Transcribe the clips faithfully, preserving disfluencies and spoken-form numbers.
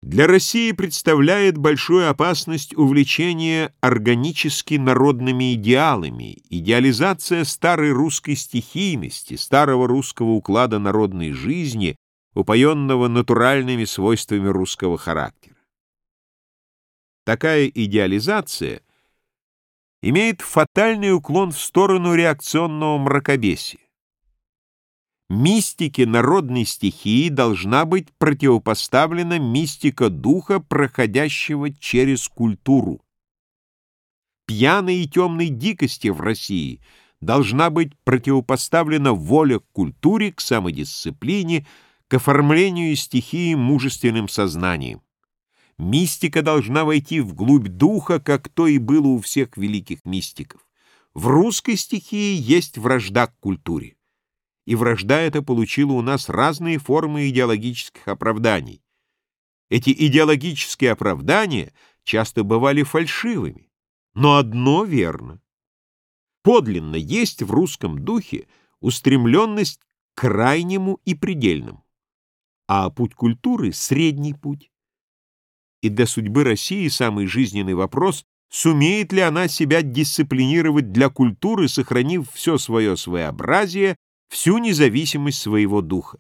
Для России представляет большую опасность увлечение органически народными идеалами, идеализация старой русской стихийности, старого русского уклада народной жизни, упоенного натуральными свойствами русского характера. Такая идеализация имеет фатальный уклон в сторону реакционного мракобесия. Мистике народной стихии должна быть противопоставлена мистика духа, проходящего через культуру. Пьяной и темной дикости в России должна быть противопоставлена воля к культуре, к самодисциплине, к оформлению стихии мужественным сознанием. Мистика должна войти вглубь духа, как то и было у всех великих мистиков. В русской стихии есть вражда к культуре. И вражда эта получила у нас разные формы идеологических оправданий. Эти идеологические оправдания часто бывали фальшивыми, но одно верно. Подлинно есть в русском духе устремленность к крайнему и предельному, а путь культуры — средний путь. И для судьбы России самый жизненный вопрос — сумеет ли она себя дисциплинировать для культуры, сохранив все свое своеобразие, всю независимость своего духа.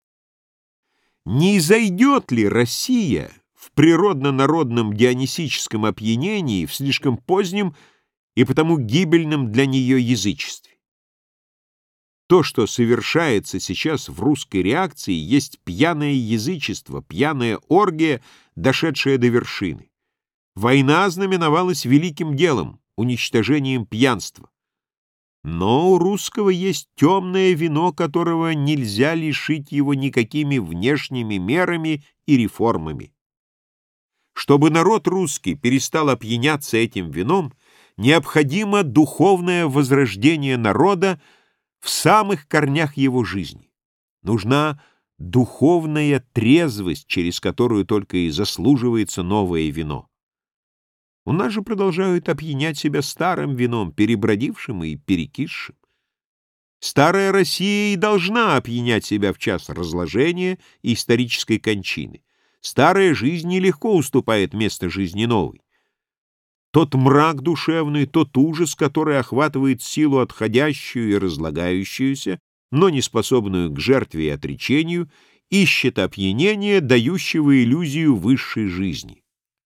Не изойдет ли Россия в природно-народном дионисическом опьянении в слишком позднем и потому гибельном для нее язычестве? То, что совершается сейчас в русской реакции, есть пьяное язычество, пьяная оргия, дошедшая до вершины. Война знаменовалась великим делом — уничтожением пьянства. Но у русского есть темное вино, которого нельзя лишить его никакими внешними мерами и реформами. Чтобы народ русский перестал опьяняться этим вином, необходимо духовное возрождение народа в самых корнях его жизни. Нужна духовная трезвость, через которую только и заслуживается новое вино. У нас же продолжают опьянять себя старым вином, перебродившим и перекисшим. Старая Россия и должна опьянять себя в час разложения и исторической кончины. Старая жизнь нелегко уступает место жизни новой. Тот мрак душевный, тот ужас, который охватывает силу отходящую и разлагающуюся, но не способную к жертве и отречению, ищет опьянения, дающего иллюзию высшей жизни.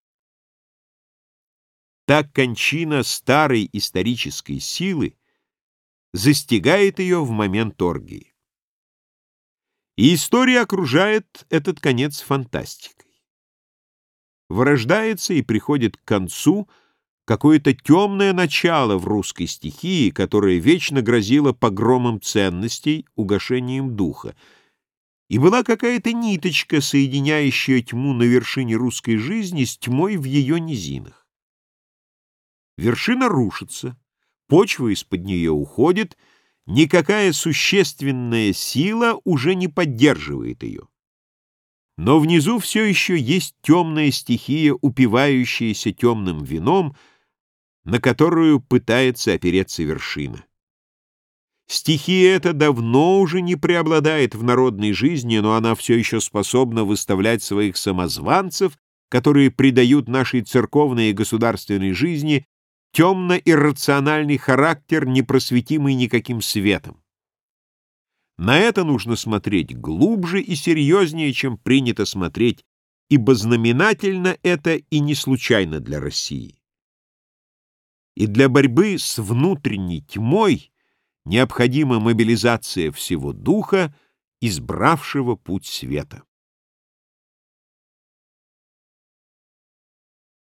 Так кончина старой исторической силы застигает ее в момент оргии. И история окружает этот конец фантастикой. Вырождается и приходит к концу какое-то темное начало в русской стихии, которое вечно грозило погромом ценностей, угошением духа. И была какая-то ниточка, соединяющая тьму на вершине русской жизни с тьмой в ее низинах. Вершина рушится, почва из-под нее уходит, никакая существенная сила уже не поддерживает ее. Но внизу все еще есть темная стихия, упивающаяся темным вином, на которую пытается опереться вершина. Стихия эта давно уже не преобладает в народной жизни, но она все еще способна выставлять своих самозванцев, которые придают нашей церковной и государственной жизни темно-иррациональный характер, непросветимый никаким светом. На это нужно смотреть глубже и серьезнее, чем принято смотреть, ибо знаменательно это и не случайно для России. И для борьбы с внутренней тьмой необходима мобилизация всего духа, избравшего путь света.